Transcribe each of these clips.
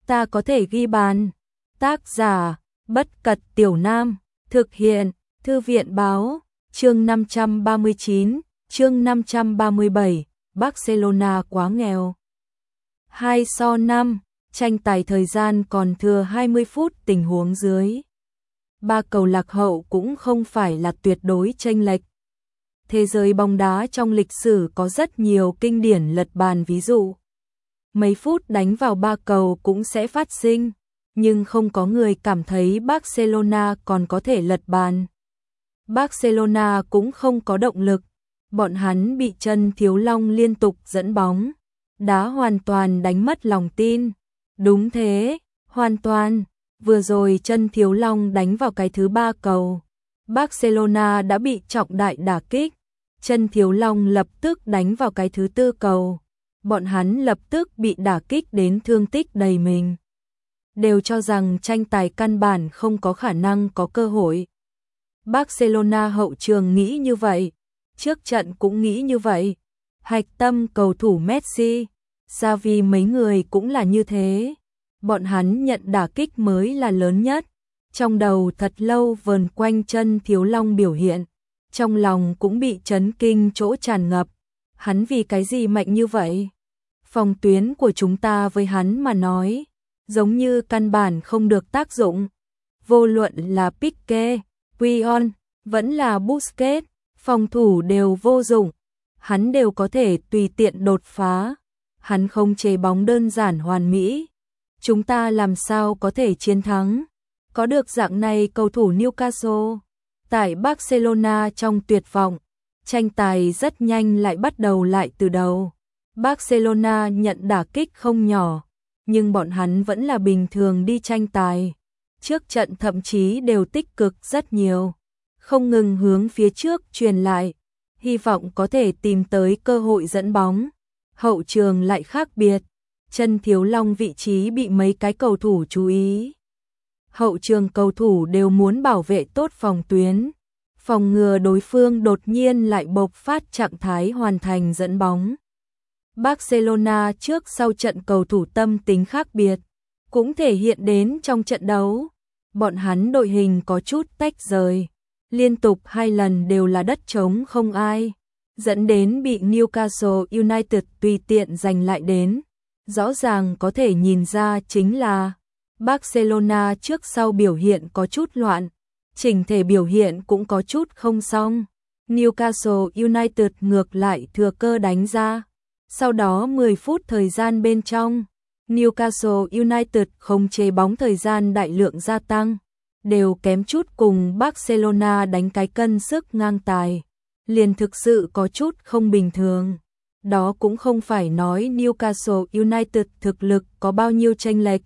ta có thể ghi bàn. Tác giả, Bất Cật Tiểu Nam, thực hiện, Thư viện báo, chương 539, chương 537, Barcelona quá nghèo. 2-5, tranh tài thời gian còn thừa 20 phút tình huống dưới. Ba cầu lạc hậu cũng không phải là tuyệt đối chênh lệch. Thế giới bóng đá trong lịch sử có rất nhiều kinh điển lật bàn ví dụ. Mấy phút đánh vào ba cầu cũng sẽ phát sinh, nhưng không có người cảm thấy Barcelona còn có thể lật bàn. Barcelona cũng không có động lực, bọn hắn bị Chân Thiếu Long liên tục dẫn bóng, đá hoàn toàn đánh mất lòng tin. Đúng thế, hoàn toàn. Vừa rồi Chân Thiếu Long đánh vào cái thứ 3 cầu, Barcelona đã bị trọng đại đả kích. Chân Thiếu Long lập tức đánh vào cái thứ 4 cầu, bọn hắn lập tức bị đả kích đến thương tích đầy mình. Đều cho rằng tranh tài căn bản không có khả năng có cơ hội. Barcelona hậu trường nghĩ như vậy, trước trận cũng nghĩ như vậy. Hạch tâm cầu thủ Messi, Xavi mấy người cũng là như thế. Bọn hắn nhận đả kích mới là lớn nhất. Trong đầu thật lâu vờn quanh Chân Thiếu Long biểu hiện, trong lòng cũng bị chấn kinh chỗ tràn ngập. Hắn vì cái gì mạnh như vậy? Phòng tuyến của chúng ta với hắn mà nói, giống như căn bản không được tác dụng. Vô luận là Pique, Puyol, vẫn là Busquets, phòng thủ đều vô dụng. Hắn đều có thể tùy tiện đột phá. Hắn không chế bóng đơn giản hoàn mỹ. Chúng ta làm sao có thể chiến thắng? Có được dạng này cầu thủ Newcastle. Tại Barcelona trong tuyệt vọng, tranh tài rất nhanh lại bắt đầu lại từ đầu. Barcelona nhận đả kích không nhỏ, nhưng bọn hắn vẫn là bình thường đi tranh tài. Trước trận thậm chí đều tích cực rất nhiều, không ngừng hướng phía trước truyền lại, hy vọng có thể tìm tới cơ hội dẫn bóng. Hậu trường lại khác biệt, Chân Thiếu Long vị trí bị mấy cái cầu thủ chú ý. Hậu trường cầu thủ đều muốn bảo vệ tốt phòng tuyến, phòng ngừa đối phương đột nhiên lại bộc phát trạng thái hoàn thành dẫn bóng. Barcelona trước sau trận cầu thủ tâm tính khác biệt, cũng thể hiện đến trong trận đấu. Bọn hắn đội hình có chút tách rời, liên tục 2 lần đều là đất trống không ai, dẫn đến bị Newcastle United tùy tiện giành lại đến. Rõ ràng có thể nhìn ra chính là Barcelona trước sau biểu hiện có chút loạn, chỉnh thể biểu hiện cũng có chút không xong. Newcastle United ngược lại thừa cơ đánh ra. Sau đó 10 phút thời gian bên trong, Newcastle United không chế bóng thời gian đại lượng gia tăng, đều kém chút cùng Barcelona đánh cái cân sức ngang tài, liền thực sự có chút không bình thường. Đó cũng không phải nói Newcastle United thực lực có bao nhiêu chênh lệch,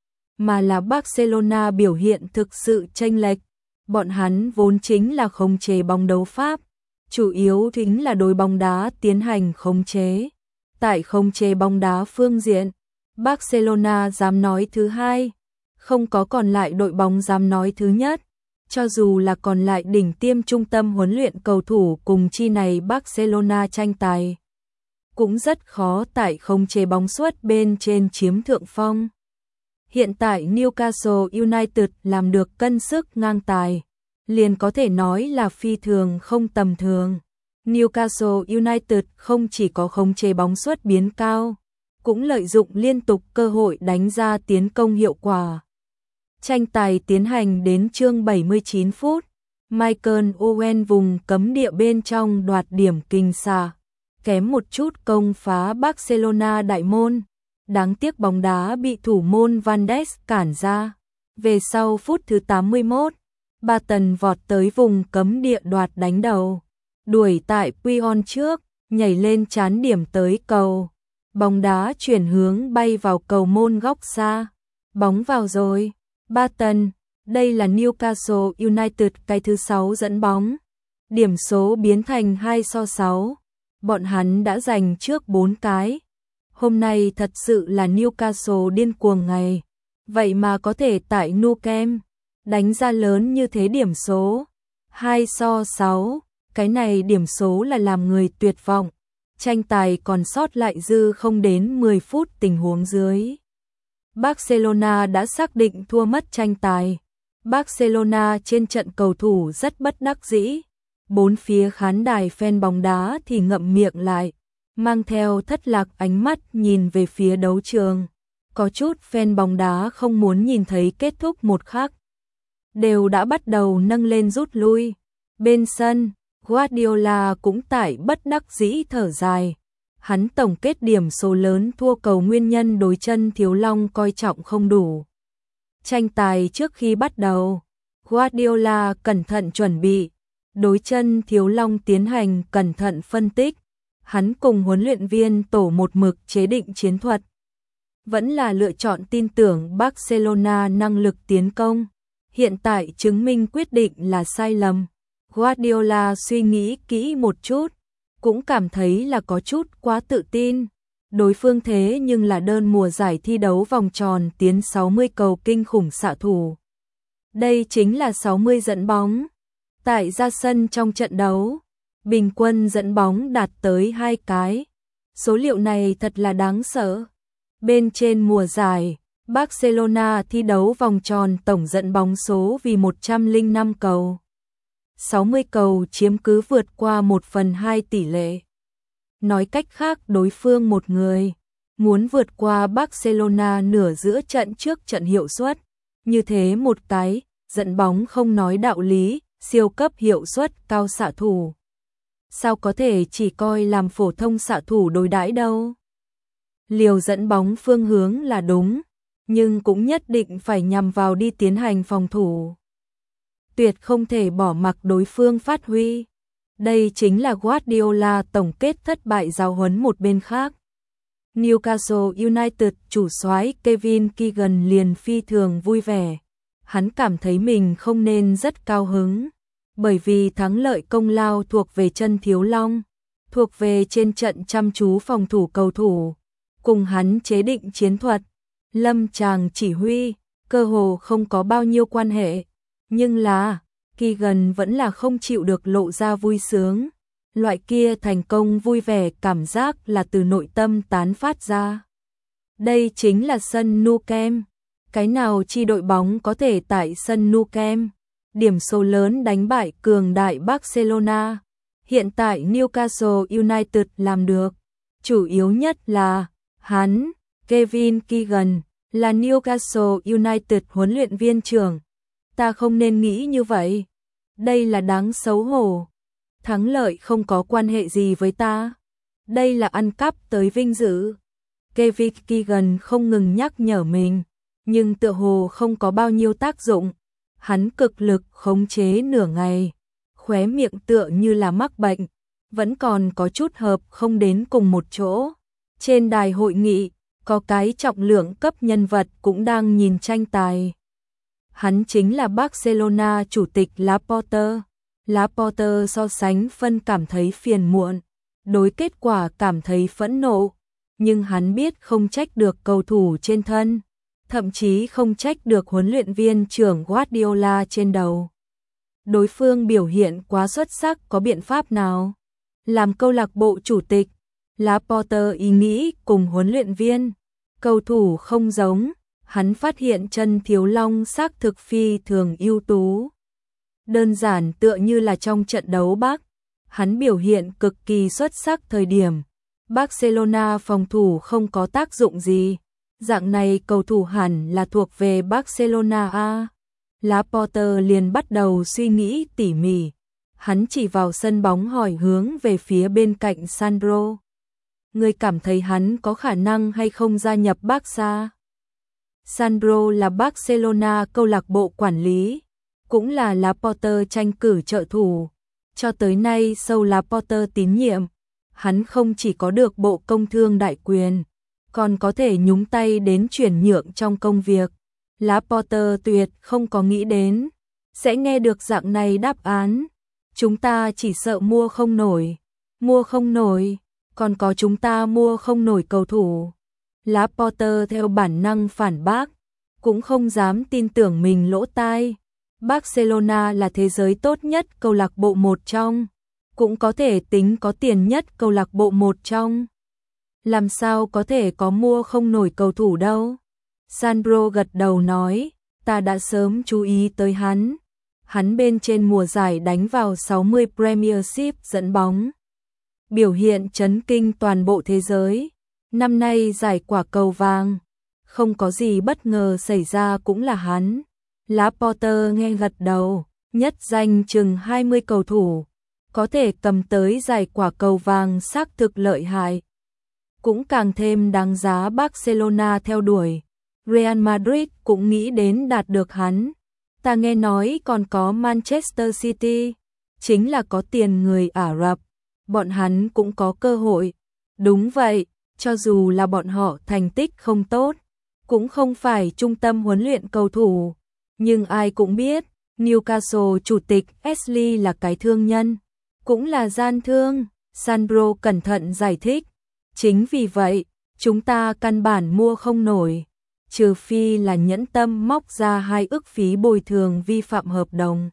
mà là Barcelona biểu hiện thực sự chênh lệch. Bọn hắn vốn chính là khống chế bóng đấu pháp, chủ yếu chính là đối bóng đá tiến hành khống chế. Tại khống chế bóng đá phương diện, Barcelona dám nói thứ hai, không có còn lại đội bóng dám nói thứ nhất. Cho dù là còn lại đỉnh tiêm trung tâm huấn luyện cầu thủ cùng chi này Barcelona tranh tài, cũng rất khó tại khống chế bóng suất bên trên chiếm thượng phong. Hiện tại Newcastle United làm được cân sức ngang tài, liền có thể nói là phi thường không tầm thường. Newcastle United không chỉ có khống chế bóng suất biến cao, cũng lợi dụng liên tục cơ hội đánh ra tiến công hiệu quả. Tranh tài tiến hành đến chương 79 phút, Michael Owen vùng cấm địa bên trong đoạt điểm kinh xà, kém một chút công phá Barcelona đại môn. Đáng tiếc bóng đá bị thủ môn Van Dijk cản ra. Về sau phút thứ 81, Barton vọt tới vùng cấm địa đoạt đánh đầu, đuổi tại Puyol trước, nhảy lên chán điểm tới cầu. Bóng đá chuyển hướng bay vào cầu môn góc xa. Bóng vào rồi. Barton, đây là Newcastle United cái thứ 6 dẫn bóng. Điểm số biến thành 2-6. Bọn hắn đã giành trước 4 cái. Hôm nay thật sự là Newcastle điên cuồng ngày. Vậy mà có thể tại Nou Camp đánh ra lớn như thế điểm số. 2-6, cái này điểm số là làm người tuyệt vọng. Tranh tài còn sót lại dư không đến 10 phút tình huống dưới. Barcelona đã xác định thua mất tranh tài. Barcelona trên trận cầu thủ rất bất đắc dĩ. Bốn phía khán đài fan bóng đá thì ngậm miệng lại, mang theo thất lạc ánh mắt nhìn về phía đấu trường. Có chút fan bóng đá không muốn nhìn thấy kết thúc một khắc, đều đã bắt đầu nâng lên rút lui. Bên sân, Guardiola cũng tại bất đắc dĩ thở dài. Hắn tổng kết điểm số lớn thua cầu nguyên nhân đối chân Thiếu Long coi trọng không đủ. Tranh tài trước khi bắt đầu, Guardiola cẩn thận chuẩn bị, đối chân Thiếu Long tiến hành cẩn thận phân tích. Hắn cùng huấn luyện viên tổ một mực chế định chiến thuật, vẫn là lựa chọn tin tưởng Barcelona năng lực tiến công. Hiện tại chứng minh quyết định là sai lầm. Guardiola suy nghĩ kỹ một chút, cũng cảm thấy là có chút quá tự tin. Đối phương thế nhưng là đơn mùa giải thi đấu vòng tròn tiến 60 cầu kinh khủng xạ thủ. Đây chính là 60 dẫn bóng. Tại ra sân trong trận đấu, bình quân dẫn bóng đạt tới 2 cái. Số liệu này thật là đáng sợ. Bên trên mùa giải, Barcelona thi đấu vòng tròn tổng dẫn bóng số vì 105 cầu. 60 cầu chiếm cứ vượt qua 1/2 tỷ lệ. Nói cách khác đối phương một người, muốn vượt qua Barcelona nửa giữa trận trước trận hiệu suất. Như thế một cái, dẫn bóng không nói đạo lý, siêu cấp hiệu suất cao xạ thủ. Sao có thể chỉ coi làm phổ thông xạ thủ đối đãi đâu? Liều dẫn bóng phương hướng là đúng, nhưng cũng nhất định phải nhằm vào đi tiến hành phòng thủ. Tuyệt không thể bỏ mặc đối phương phát huy. Đây chính là Guardiola tổng kết thất bại giáo huấn một bên khác. Newcastle United chủ soái Kevin Keegan liền phi thường vui vẻ. Hắn cảm thấy mình không nên rất cao hứng, bởi vì thắng lợi công lao thuộc về chân Thiếu Long, thuộc về trên trận chăm chú phòng thủ cầu thủ, cùng hắn chế định chiến thuật, lâm chàng chỉ huy, cơ hồ không có bao nhiêu quan hệ. Nhưng là, Keegan vẫn là không chịu được lộ ra vui sướng. Loại kia thành công vui vẻ cảm giác là từ nội tâm tán phát ra. Đây chính là sân Nou Camp. Cái nào chi đội bóng có thể tại sân Nou Camp điểm số lớn đánh bại cường đại Barcelona. Hiện tại Newcastle United làm được. Chủ yếu nhất là hắn, Kevin Keegan, là Newcastle United huấn luyện viên trưởng. Ta không nên nghĩ như vậy. Đây là đáng xấu hổ. Thắng lợi không có quan hệ gì với ta. Đây là ăn cắp tới vinh dự. Kevin Keegan không ngừng nhắc nhở mình, nhưng tựa hồ không có bao nhiêu tác dụng. Hắn cực lực khống chế nửa ngày, khóe miệng tựa như là mắc bệnh, vẫn còn có chút hợp không đến cùng một chỗ. Trên đài hội nghị, có cái trọng lượng cấp nhân vật cũng đang nhìn tranh tài. Hắn chính là Barcelona chủ tịch Laporta. Laporta so sánh phân cảm thấy phiền muộn, đối kết quả cảm thấy phẫn nộ, nhưng hắn biết không trách được cầu thủ trên thân, thậm chí không trách được huấn luyện viên trưởng Guardiola trên đầu. Đối phương biểu hiện quá xuất sắc, có biện pháp nào? Làm câu lạc bộ chủ tịch, Laporta ý nghĩ cùng huấn luyện viên, cầu thủ không giống. Hắn phát hiện chân Thiếu Long xác thực phi thường ưu tú. Đơn giản tựa như là trong trận đấu Bắc, hắn biểu hiện cực kỳ xuất sắc thời điểm Barcelona phòng thủ không có tác dụng gì. Dạng này cầu thủ hẳn là thuộc về Barcelona a. Laporta liền bắt đầu suy nghĩ tỉ mỉ. Hắn chỉ vào sân bóng hỏi hướng về phía bên cạnh Sandro. Người cảm thấy hắn có khả năng hay không gia nhập Barca? Sandro là Barcelona câu lạc bộ quản lý, cũng là Laporta tranh cử trợ thủ. Cho tới nay sau Laporta tín nhiệm, hắn không chỉ có được bộ công thương đại quyền, còn có thể nhúng tay đến chuyển nhượng trong công việc. Laporta tuyệt không có nghĩ đến sẽ nghe được dạng này đáp án. Chúng ta chỉ sợ mua không nổi, còn có chúng ta mua không nổi cầu thủ. Laporta theo bản năng phản bác, cũng không dám tin tưởng mình lỗ tai. Barcelona là thế giới tốt nhất câu lạc bộ một trong, cũng có thể tính có tiền nhất câu lạc bộ một trong. Làm sao có thể có mua không nổi cầu thủ đâu? Sandro gật đầu nói, ta đã sớm chú ý tới hắn. Hắn bên trên mùa giải đánh vào 60 Premiership dẫn bóng. Biểu hiện chấn kinh toàn bộ thế giới. Năm nay giải quả cầu vàng, không có gì bất ngờ xảy ra cũng là hắn. Laporte nghe gật đầu, nhất danh chừng 20 cầu thủ, có thể cầm tới giải quả cầu vàng xác thực lợi hại. Cũng càng thêm đáng giá Barcelona theo đuổi. Real Madrid cũng nghĩ đến đạt được hắn. Ta nghe nói còn có Manchester City, chính là có tiền người Ả Rập, bọn hắn cũng có cơ hội. Đúng vậy, cho dù là bọn họ thành tích không tốt, cũng không phải trung tâm huấn luyện cầu thủ, nhưng ai cũng biết, Newcastle chủ tịch Ashley là cái thương nhân, cũng là gian thương. Sandro cẩn thận giải thích, chính vì vậy, chúng ta căn bản mua không nổi, trừ phi là nhẫn tâm móc ra 2 ức phí bồi thường vi phạm hợp đồng.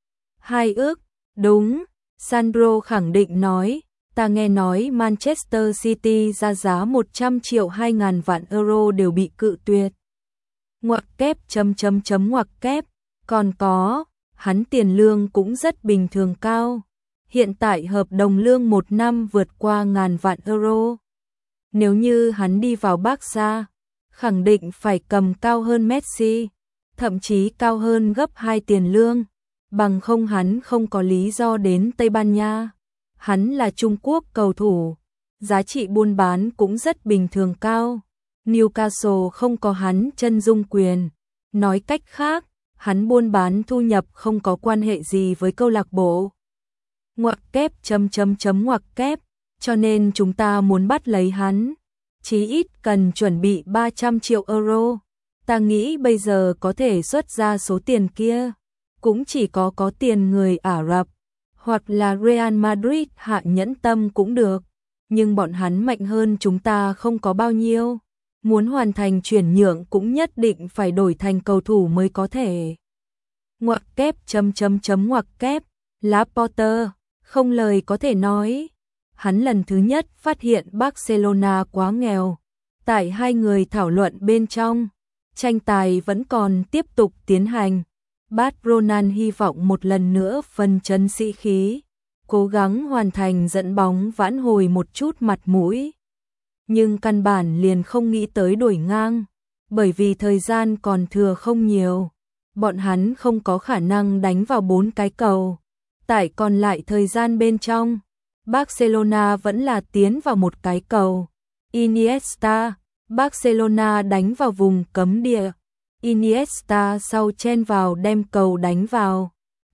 2 ức, đúng, Sandro khẳng định nói, ta nghe nói Manchester City ra giá 100 triệu 2.000 vạn euro đều bị cự tuyệt. Ngoặc kép ngoặc kép, còn có, hắn tiền lương cũng rất bình thường cao. Hiện tại hợp đồng lương 1 năm vượt qua 1.000 vạn euro. Nếu như hắn đi vào Barca, khẳng định phải cầm cao hơn Messi, thậm chí cao hơn gấp 2 tiền lương, bằng không hắn không có lý do đến Tây Ban Nha. Hắn là Trung Quốc cầu thủ, giá trị buôn bán cũng rất bình thường cao. Newcastle không có hắn chân dung quyền. Nói cách khác, hắn buôn bán thu nhập không có quan hệ gì với câu lạc bộ. Ngoặc kép ngoặc kép, cho nên chúng ta muốn bắt lấy hắn, chí ít cần chuẩn bị 300 triệu euro. Ta nghĩ bây giờ có thể xuất ra số tiền kia, cũng chỉ có tiền người Ả Rập, hoặc là Real Madrid hạ nhẫn tâm cũng được, nhưng bọn hắn mạnh hơn chúng ta không có bao nhiêu. Muốn hoàn thành chuyển nhượng cũng nhất định phải đổi thành cầu thủ mới có thể. Ngoặc kép ngoặc kép, Laporte, không lời có thể nói. Hắn lần thứ nhất phát hiện Barcelona quá nghèo. Tại hai người thảo luận bên trong, tranh tài vẫn còn tiếp tục tiến hành. Barcelona hy vọng một lần nữa phân chấn sĩ khí, cố gắng hoàn thành dẫn bóng vãn hồi một chút mặt mũi. Nhưng căn bản liền không nghĩ tới đuổi ngang, bởi vì thời gian còn thừa không nhiều. Bọn hắn không có khả năng đánh vào 4 cái cầu. Tại còn lại thời gian bên trong, Barcelona vẫn là tiến vào một cái cầu. Iniesta, Barcelona đánh vào vùng cấm địa. Iniesta sau chen vào đem cầu đánh vào.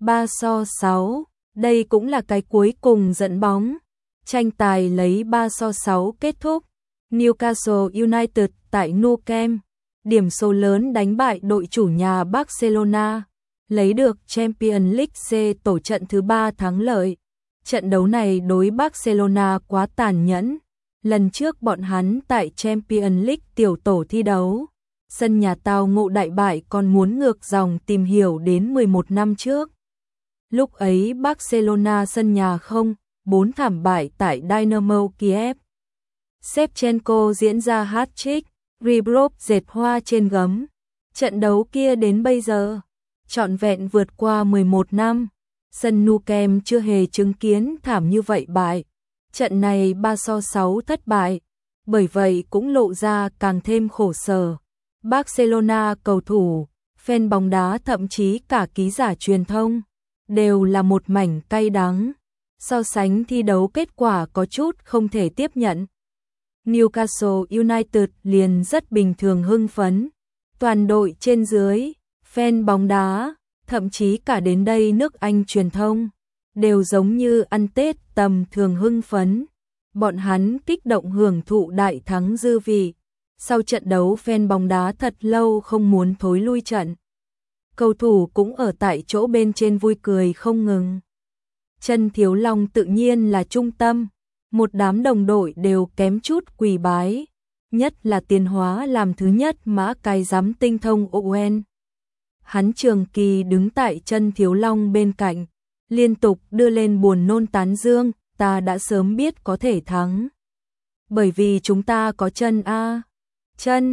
3-6, đây cũng là cái cuối cùng dẫn bóng. Tranh tài lấy 3-6 kết thúc. Newcastle United tại Nou Camp, điểm số lớn đánh bại đội chủ nhà Barcelona, lấy được Champions League C tổ trận thứ 3 thắng lợi. Trận đấu này đối Barcelona quá tàn nhẫn. Lần trước bọn hắn tại Champions League tiểu tổ thi đấu, sân nhà tao ngộ đại bại còn muốn ngược dòng tìm hiểu đến 11 năm trước. Lúc ấy Barcelona sân nhà 0-4 thảm bại tại Dynamo Kiev. Shevchenko diễn ra hat-trick, Ribery dệt hoa trên gấm. Trận đấu kia đến bây giờ, trọn vẹn vượt qua 11 năm, sân Nou Camp chưa hề chứng kiến thảm như vậy bại. Trận này 3-6 thất bại, bởi vậy cũng lộ ra càng thêm khổ sở. Barcelona cầu thủ, fan bóng đá thậm chí cả ký giả truyền thông, đều là một mảnh cay đắng. So sánh thi đấu kết quả có chút không thể tiếp nhận. Newcastle United liền rất bình thường hưng phấn. Toàn đội trên dưới, fan bóng đá, thậm chí cả đến đây nước Anh truyền thông, đều giống như ăn Tết tầm thường hưng phấn. Bọn hắn kích động hưởng thụ đại thắng dư vị. Sau trận đấu fan bóng đá thật lâu không muốn thối lui trận. Cầu thủ cũng ở tại chỗ bên trên vui cười không ngừng. Trần Thiếu Long tự nhiên là trung tâm. Một đám đồng đội đều kém chút quỳ bái. Nhất là Tiến Hóa làm thứ nhất mã cái giám tinh thông Owen. Hắn trường kỳ đứng tại Trần Thiếu Long bên cạnh, liên tục đưa lên buồn nôn tán dương, ta đã sớm biết có thể thắng. Bởi vì chúng ta có chân A. Chân,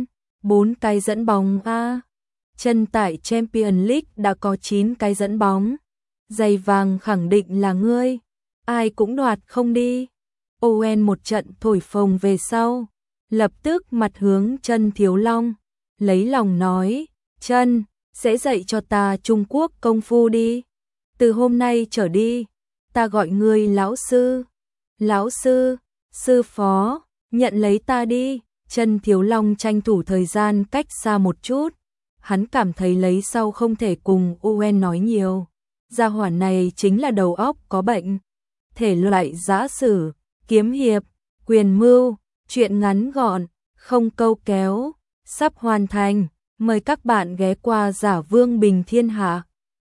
4 cái dẫn bóng a. Chân tại Champions League đã có 9 cái dẫn bóng. Giày vàng khẳng định là ngươi, ai cũng đoạt không đi. Owen một trận thổi phồng về sau, lập tức mặt hướng Chân Thiếu Long, lấy lòng nói, Chân, sẽ dạy cho ta Trung Quốc công phu đi. Từ hôm nay trở đi, ta gọi ngươi lão sư. Lão sư, sư phó, nhận lấy ta đi. Chân Thiếu Long tranh thủ thời gian cách xa một chút. Hắn cảm thấy lấy sau không thể cùng Owen nói nhiều. Gia hỏa này chính là đầu óc có bệnh. Thể loại giã sử, kiếm hiệp, quyền mưu, truyện ngắn gọn, không câu kéo, sắp hoàn thành. Mời các bạn ghé qua Giả Vương Bình Thiên Hạ.